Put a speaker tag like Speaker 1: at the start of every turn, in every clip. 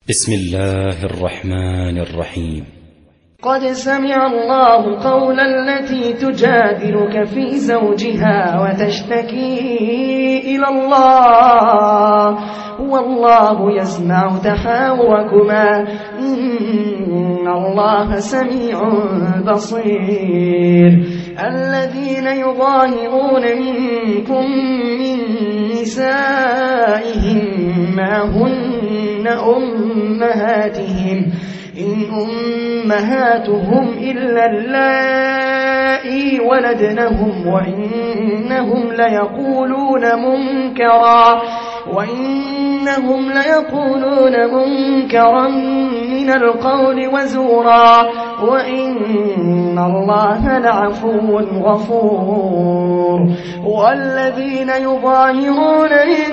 Speaker 1: بسم الله الرحمن الرحيم.
Speaker 2: قد سمع الله قول التي تجادلك في زوجها وتشتكي إلى الله والله يسمع تحاوركما إن الله سميع بصير. الذين يظاهرون منكم من نسائهم ما هن أمهاتهم إن أمهاتهم إلا اللائي ولدنهم وإنهم ليقولون منكرا من القول وزورا وإن الله لعفو غفور. والذين يظاهرون من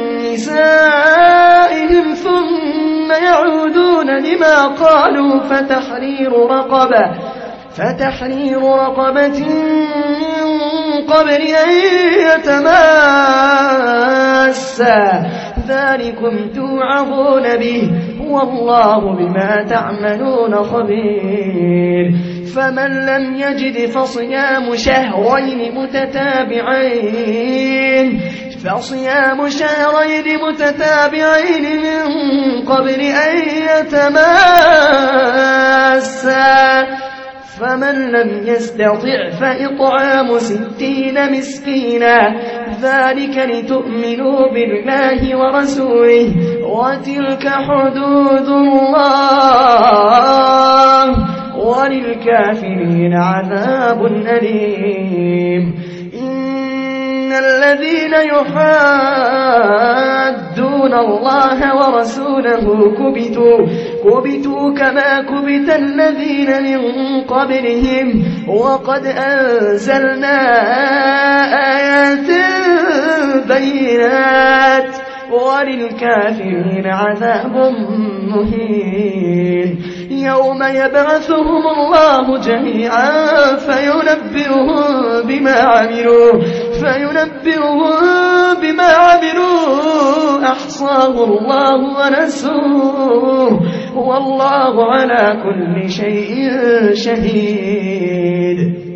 Speaker 2: نسائهم ثم يعودون لما قالوا فتحرير رقبة من قبل أن يتماسا ذلكم توعظون به والله بما تعملون خبير. فمن لم يجد فصيام شهرين متتابعين من قبل أن يتماسا فمن لم يستطع فإطعام 60 مسكينا ذلك لتؤمنوا بالله ورسوله وتلك حدود الله وللكافرين عذاب أليم. إن الذين يحادون الله ورسوله كبتوا كما كبت الذين من قبلهم وقد أنزلنا آيات بينات وللكافرين عذاب مهين. يوم يبعثهم الله جميعا فينبئهم بما عملوا أحصاه الله ونسوه والله على كل شيء شهيد.